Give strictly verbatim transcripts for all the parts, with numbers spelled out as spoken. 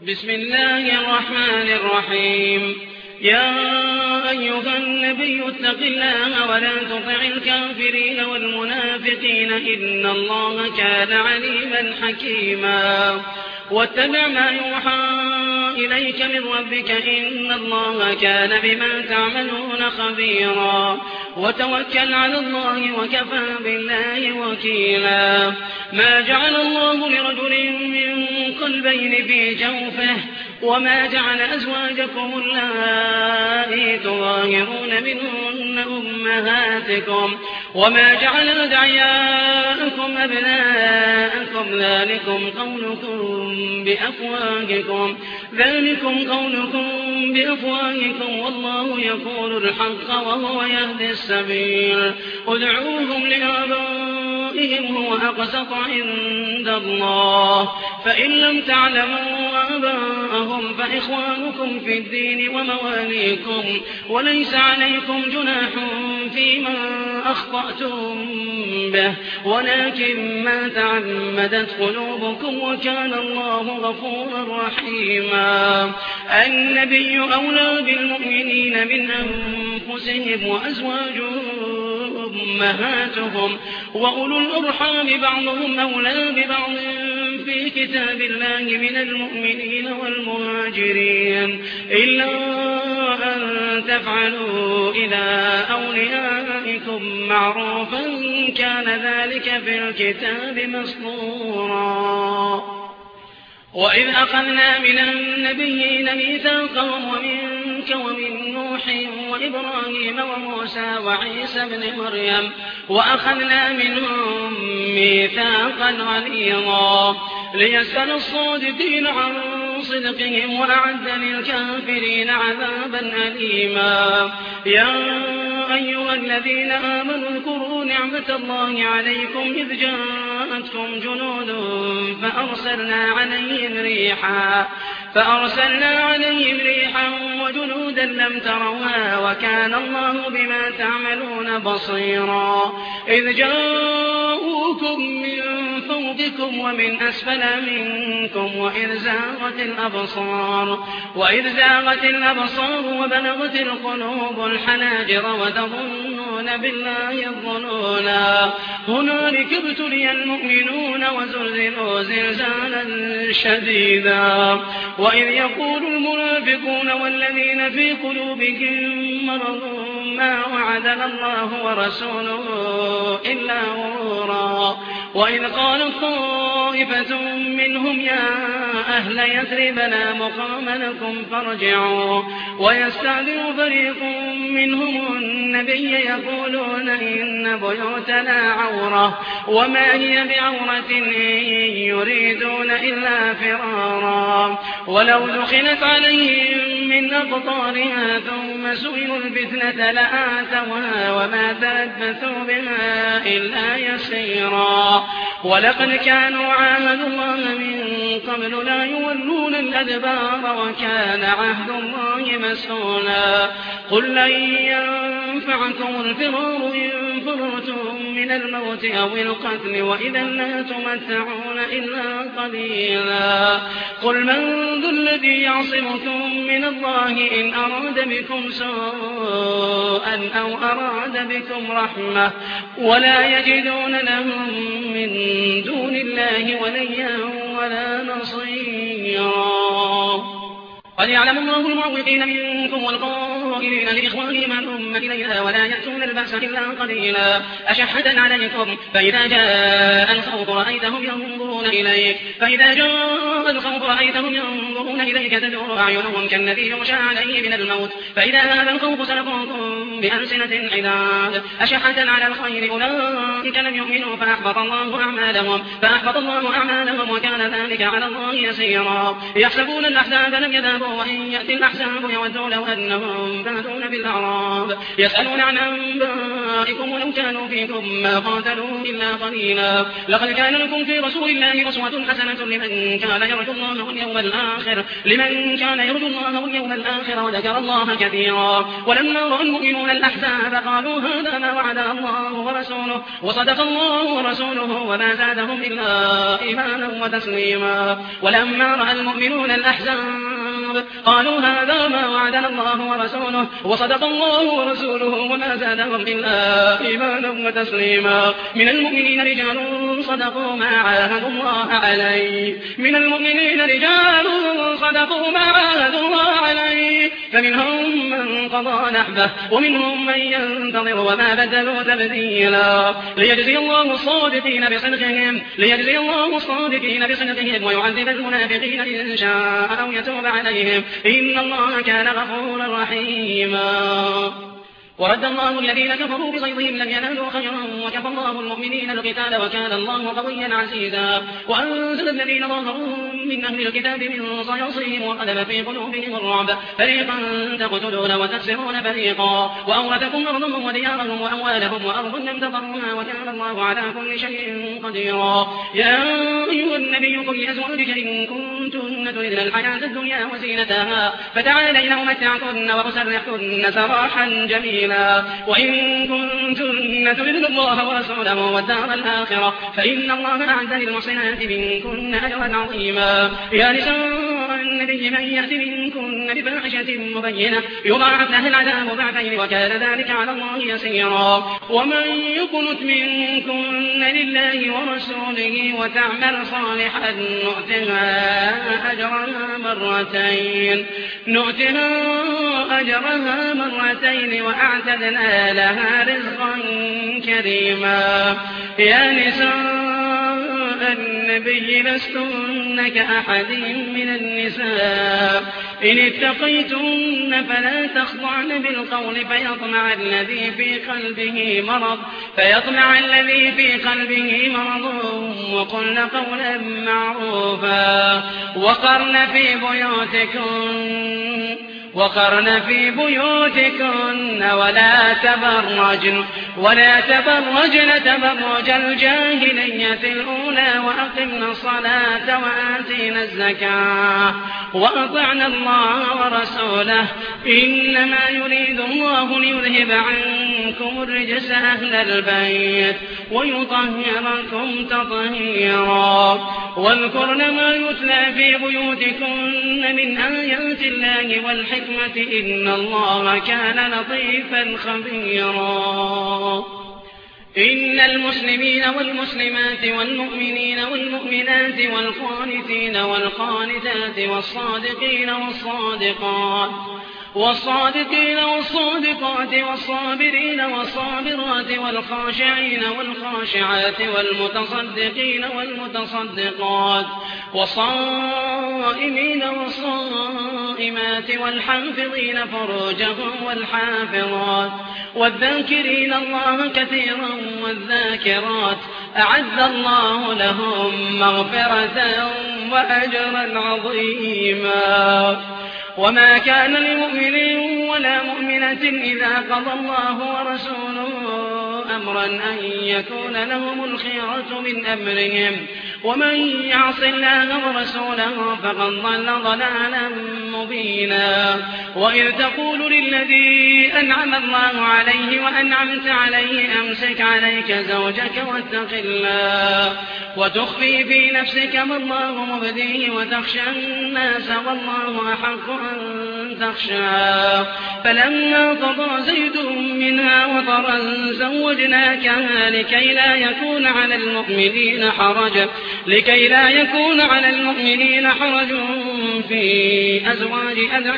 بسم الله الرحمن الرحيم. يا أيها النبي اتق الله ولا تطع الكافرين والمنافقين إن الله كان عليما حكيما. واتبع ما يوحى إليك من ربك إن الله كان بما تعملون خبيرا. وتوكل على الله وكفى بالله وكيلا. ما جعل الله لرجل من قلبين في جوفه وما جعل أزواجكم اللائي تظاهرون منهن أمهاتكم وما جعل أدعياءكم أبناءكم ذلكم قولكم بأفواهكم ذلكم قولكم بأفواهكم والله يقول الحق وهو يهدي السبيل. ادعوهم لآبائهم هو أقسط عند الله فإن لم تعلموا آباءهم فإخوانكم في الدين ومواليكم وليس عليكم جناح فيما أخطأتم به ولكن ما تعمدت قلوبكم وكان الله غفورا رحيما. النبي أولى بالمؤمنين من أنفسهم وأزواجهم أمهاتهم وأولو الأرحام بعضهم أولى ببعض في كتاب الله من المؤمنين والمهاجرين إلا أن تفعلوا إلى أوليائكم معروفا كان ذلك في الكتاب مسطورا. وإذ أخذنا من النبيين ميثاقهم ومنك ومن نوح وإبراهيم وموسى وعيسى بن مريم وأخذنا منهم ميثاقا غليظا ليسأل الصادقين عن صدقهم وأعد للكافرين عذابا أليما. يا أيها الذين آمنوا اذكروا نعمة الله عليكم إذ جاءتكم جنود فأرسلنا عليهم ريحا فأرسلنا عليهم ريحا وجنودا لم تروها وكان الله بما تعملون بصيرا. إذ جاءوكم من فوقكم ومن أسفل منكم وإذ زاغت الأبصار وإذ زاغت الأبصار وبلغت القلوب الحناجر وتظنون بالله الظنونا. هنالك ابتلي المؤمنون وزلزلوا زلزالا شديدا. وإذ يقول المنافقون والذين في قلوبهم مرض ما وعدنا الله ورسوله إلا غرورا. وإذ قالت طائفة منهم يا أهل يثرب لا مقام لكم فارجعوا ويستأذن فريق منهم النبي يقولون إن بيوتنا عورة وما هي بعورة إن يريدون إلا فرارا. ولو دخلت عليهم من أقطارها ثم سئلوا الفتنة لآتوها وما تلبثوا بها إلا يسيرا. ولقد كانوا عاهدوا الله من قبل لا يولون الأدبار وكان عهد الله مسؤولا. قل لن ينفعكم الفرار إن فررتم من الموت أو القتل وإذا لا تمتعون إلا قليلا. قل من ذو الذي يعصمكم من الله إن أراد بكم سوءا أو أراد بكم رحمة ولا يجدون لهم من دون الله وليا ولا نصيرا. قد يعلم الله المعوقين منكم والقائلين لإخوانهم هلم إلينا ولا يأتون البأس إلا قليلا. أشحة عليكم فإذا جاء الخوف رأيتهم ينظرون إليك فإذا جاء الخوف رأيتهم ينظرون إليك تدور أعينهم كالذي يغشى عليه من الموت فإذا هذا الخوف سلقوكم بألسنة حداد أشحة على الخير أولئك لم يؤمنوا فأحبط الله أعمالهم فأحبط الله أعمالهم وكان ذلك على الله يسيرا. يحسبون الأحزاب لم يذهبوا وإن يأتي الأحزاب يودوا لو أنهم بادون بالأعراب يسألون عن أنبائكم ولو كانوا فيكم ما قاتلوا إلا قليلا. لقد كان لكم في رسول الله أسوة حسنة لمن كان يرجو الله واليوم الآخر لمن كان يرجو الله واليوم الآخر وذكر الله كثيرا. ولما رأى المؤمنون الأحزاب قالوا هذا ما وعدنا الله ورسوله وصدق الله ورسوله وما زادهم إلا إيمانا وتسليما. ولما رأى المؤمنون الأحزاب قالوا هذا ما وعدنا الله ورسوله وصدق الله ورسوله وما زادهم إلا إيمانا وتسليما. من المؤمنين رجال صدقوا ما عاهدوا الله عليه من المؤمنين رجال صدقوا ما عاهدوا الله عليه فمنهم من قضى نحبه ومنهم من ينتظر وما بدلوا تبديلا. ليجزي الله الصادقين بصدقهم ليجزي الله الصادقين بصدقهم ويعذب المنافقين إن شاء أو يتوب عليهم إن الله كان غفورا رحيما. ورد الله الذين كفروا بصيظهم لم ينالوا خيرا وكفى الله المؤمنين القتال وكان الله قويا عزيزا. وأنزل الذين ظاهروا من أهل الكتاب من صياصيهم وقذف في قلوبهم الرعب فريقا تقتلون وتأسرون فريقا وأورثكم أرضهم وديارهم وأموالهم وأرض لم تطروها وكان الله على كل شيء قديرا. يا أيها النبي قل لأزواجك إن كنتن تردن الحياة الدنيا وزينتها فتعالين أمتعكن وأسرحكن سراحا جميلا. وإن كنتن تردن الله ورسوله والدار الآخرة فإن الله أعد للمحسنات منكن أجرا عظيما. يا نساء النبي من يأت منكن بفاحشة مبينة يضاعف لها العذاب ضعفين وكان ذلك على الله يسيرا. ومن يقنت منكن لله ورسوله وتعمل صالحا نؤتها أجرها مرتين نؤتها أجرها مرتين وأعتدنا لها رزقا كريما. يا نساء النبي لستن كأحد من النساء إن اتقيتن فلا تخضعن بالقول فيطمع الذي في قلبه مرض فيطمع الذي في قلبه مرض وقلن قولا معروفا وقرن في بيوتكن وقرن في بيوتكن ولا تبرجن ولا تبرجن تبرج الجاهلية الأولى وأقمنا الصلاة وآتينا الزكاة وأطعنا الله ورسوله إنما يريد الله ليذهب عنكم الرجس أهل البيت ويطهركم تطهيرا. واذكرن ما يتلى في بيوتكن من آيات الله والحكمة إن الله كان لطيفا خبيرا. إن المسلمين والمسلمات والمؤمنين والمؤمنات والقانتين والقانتات والصادقين والصادقات والصادقين والصادقات والصابرين والصابرات والخاشعين والخاشعات والمتصدقين والمتصدقات والصائمين والصائمات والحافظين فروجهم والحافظات والذاكرين الله كثيرا والذاكرات أعد الله لهم مغفرة وأجرا عظيما. وما كان لمؤمن ولا مؤمنة إذا قضى الله ورسوله أمرا أن يكون لهم الخيرة من أمرهم ومن يعص الله ورسوله فقد ضل ضلالا مبينا. وإذ تقول للذي أنعم الله عليه وأنعمت عليه أمسك عليك زوجك واتق الله وتخفي في نفسك ما الله مبديه وتخشى الناس والله أحق أن تخشى. فلما قضى زيد منها وطرا زوجناكها لكي لا يكون على المؤمنين حرج لكي لا يكون على المؤمنين حرج في أزواج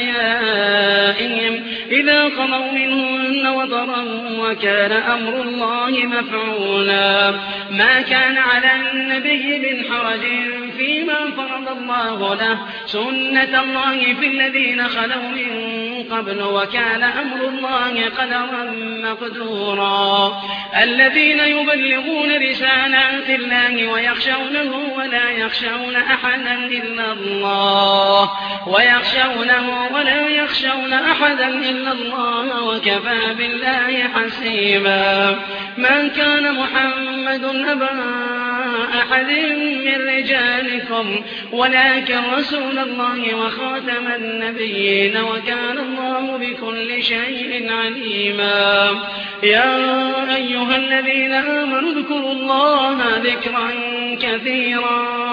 أدعيائهم إذا قضوا منهن وطرا وكان أمر الله مفعولا. ما كان على النبي من حرج فيما فرض الله له سنة الله في الذين خلوا من قبل وكان أمر الله قدرا مقدورا. الذين يبلغون رسالات الله ويخشونه ولا يخشون أحدا إلا الله ويخشونه ولا يخشون أحدا إلا الله وكفى بالله حسيبا. ما كان محمد أبا أحد من رجالكم ولكن رسول الله وخاتم النبيين وكان الله بكل شيء عليما. يا أيها الذين آمنوا اذكروا الله ذكرا كثيرا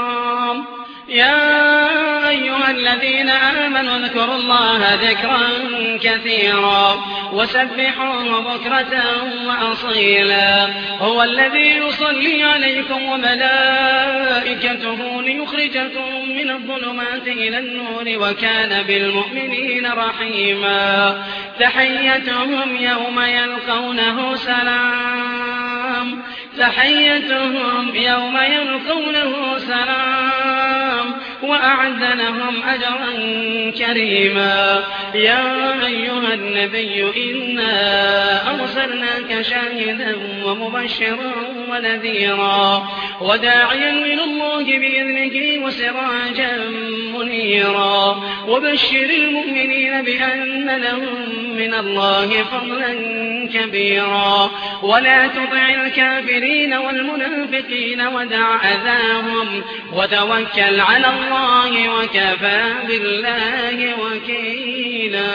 يا أيها الذين آمنوا اذكروا الله ذكرا كثيرا وسبحوه بكرة وأصيلا. هو الذي يصلي عليكم وملائكته ليخرجكم من الظلمات إلى النور وكان بالمؤمنين رحيما. تحيتهم يوم يلقونه سلام تحيتهم يوم يلقونه سلام وأعد لهم أجرا كريما. يا أيها النبي إنا أرسلناك شاهدا ومبشرا ونذيرا وداعيا إلى الله بإذنه وسراجا منيرا. وبشر المؤمنين بأن لهم من الله فضلا كبيرا. ولا تطع الكافرين والمنافقين ودع أذاهم وتوكل على الله وكفى بالله وكيلا.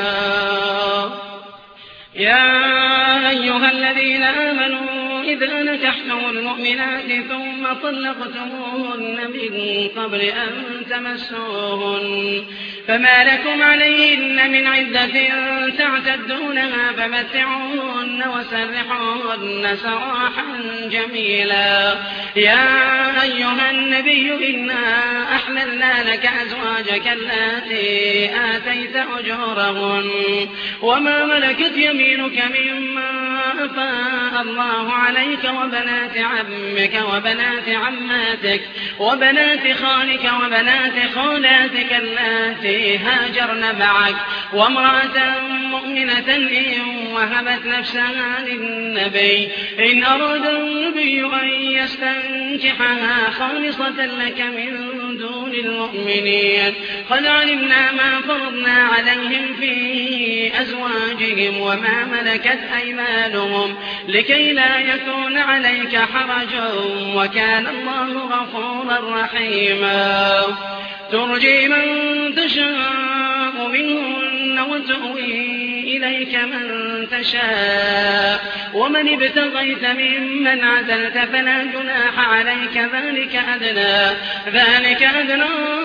يا أيها الذين آمنوا إذا نكحتم المؤمنات ثم طلقتموهن من قبل أن تمسوهن فما لكم عليهن من عدة تعتدونها فمتعوهن وسرحوهن سراحا جميلا. يا أيها النبي إنا أحللنا لك أزواجك اللاتي آتيت أجورهن وما ملكت يمينك مما أفاء الله عليك وبنات عمك وبنات عماتك وبنات خالك وبنات خالاتك اللاتي هاجرن معك وامرأة مؤمنة إن وهبت نفسها للنبي إن أراد النبي أن يستنكحها خالصة لك من دون المؤمنين. قد علمنا ما فرضنا عليهم في أزواجهم وما ملكت أيمانهم لكي لا يكون عليك حرج وكان الله غفورا رحيما. ترجي من تشاء منهن وتؤوي إليك من تشاء ومن ابتغيت ممن عدلت فلا جناح عليك ذلك أدنى ذلك أدنى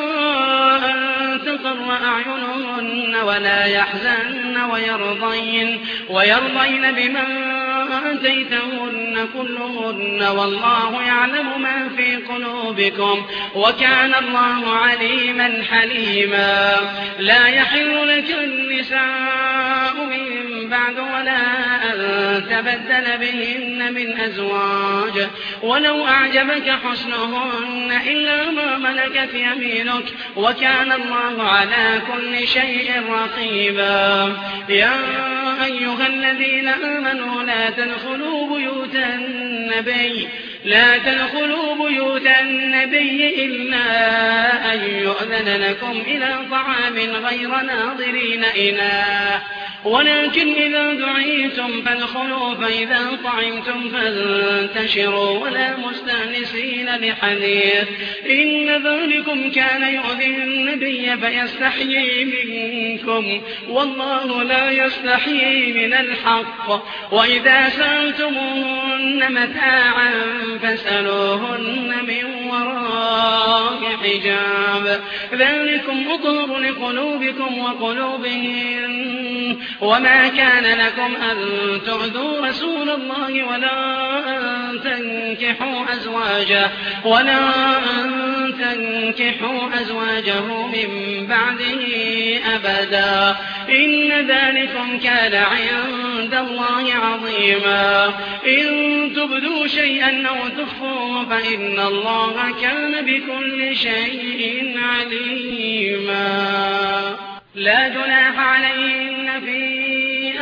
أن تقر أعينهن ولا يحزن ويرضين ويرضين بما آتيتهن كلهن والله يعلم ما في قلوبكم وكان الله عليما حليما. لا يحل لك النساء من بعد ولا أن تبدل بهن من أزواج ولو أعجبك حسنهن إلا ما ملكت يمينك وكان الله على كل شيء رقيبا. يا أيها الذين آمنوا لا تدخلوا بيوت النبي لا تدخلوا بيوت النبي إلا أن يؤذن لكم إلى طعام غير ناظرين إناه ولكن إذا دعيتم فادخلوا فإذا طعمتم فانتشروا ولا مستأنسين لحديث إن ذلكم كان يؤذي النبي فيستحيي منكم والله لا يستحيي من الحق. وإذا سألتموهن متاعا فاسألوهن من وراء حجاب ذلكم أطهر لقلوبكم وقلوبهم. وما كان لكم أن تؤذوا رسول الله ولا أن تنكحوا أزواجه ولا أن تنكحوا أزواجه من بعده أبدا إن ذلكم كان عند الله عظيما. إن تبدوا شيئا أو تخفوه فإن الله كان بكل شيء عليما. لا جناح عليهن في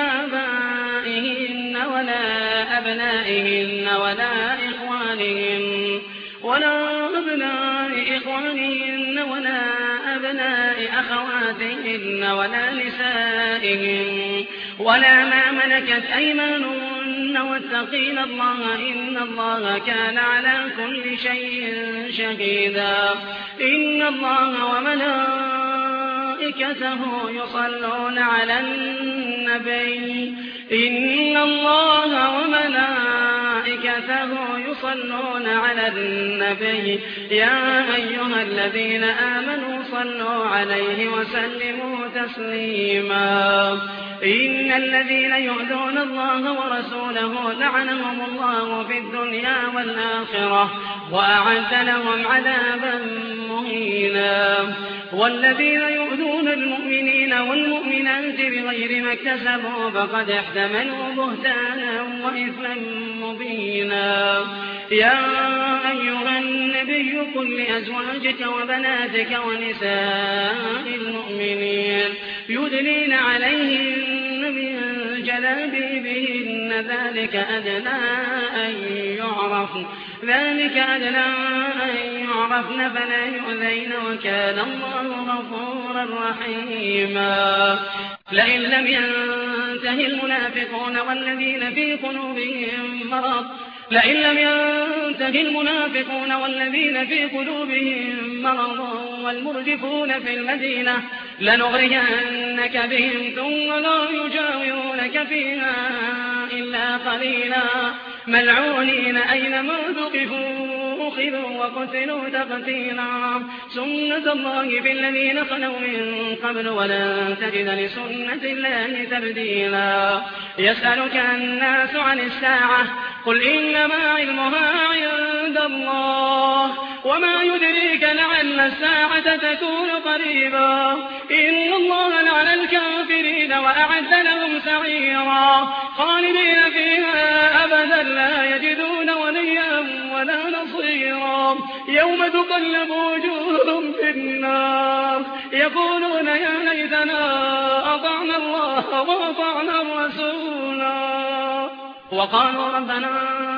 آبائهن ولا أبنائهن ولا إخوانهن ولا أبناء إخوانهن ولا أبناء أخواتهن ولا نسائهن ولا ما ملكت أيمانهن واتقين الله إن الله كان على كل شيء شهيدا إن الله وملائكته يصلون على النبي إن الله وملائكته يصلون على النبي يا أيها الذين آمنوا صلوا عليه وسلموا تسليما إن الذين يؤذون الله ورسوله لعنهم الله في الدنيا والآخرة وأعد لهم عذابا مهينا والذين يؤذون المؤمنين والمؤمنات بغير ما اكتسبوا فقد احتملوا بهتانا وإثما مبينا يا أيها النبي قل لأزواجك وبناتك ونساء المؤمنين يدنين عليهن من جلابيبهن ذلك أدنى أن يعرفن ذلك أدنى أن يعرفن فلا يؤذين وكان الله غفورا رحيما لئن لم ينته المنافقون والذين في قلوبهم مرض لئن لم ينته المنافقون والذين في قلوبهم مرض والمرجفون في المدينة لنغرينك بهم ثم لا يجاورونك فيها إلا قليلا ملعونين أينما ثقفوا أخذوا وقتلوا تقتيلا سنة الله في الذين خلوا من قبل ولن تجد لسنة الله تبديلا يسألك الناس عن الساعة قل إنما علمها عند الله وما يدريك لعل الساعة تكون قريبا إن الله لعن الكافرين وأعد لهم سعيرا خالدين فيها أبدا لا يجدون وليا ولا نصيرا يوم تقلب وجوههم في النار يقولون يا ليتنا أطعنا الله وأطعنا الرسولا وقالوا ربنا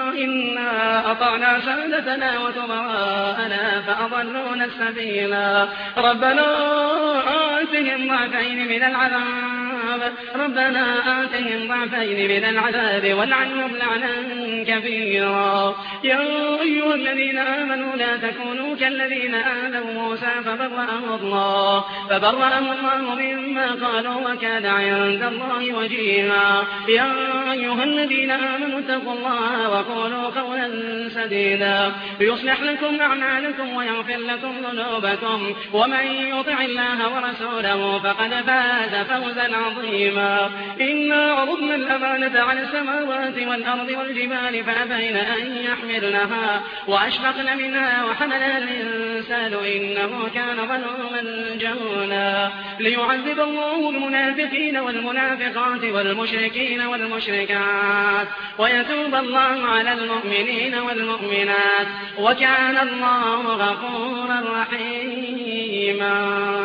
إنا أطعنا سادتنا وكبراءنا فأضلونا السبيلا ربنا آتهم ضعفين من العذاب ربنا آتهم ضعفين من العذاب والعنهم لعنا كبيرا يا أيها الذين آمنوا لا تكونوا كالذين آذوا موسى فبرأه الله فبرأه الله مما قالوا وكان عند الله وجيها يا أيها الذين آمنوا اتقوا الله وقولوا قولا سديدا يصلح لكم أعمالكم ويغفر لكم ذنوبكم ومن يطع الله ورسوله فقد فاز فوزا عظيما إنا عرضنا الأمانة على السماوات والأرض والجبال فأبين أن يحملنها وأشفقن منها وحملها الإنسان إنه كان ظلوما جهولا ليعذب الله المنافقين والمنافقات والمشركين والمشركات ويتوب الله على المؤمنين والمؤمنات وكان الله غفورا رحيما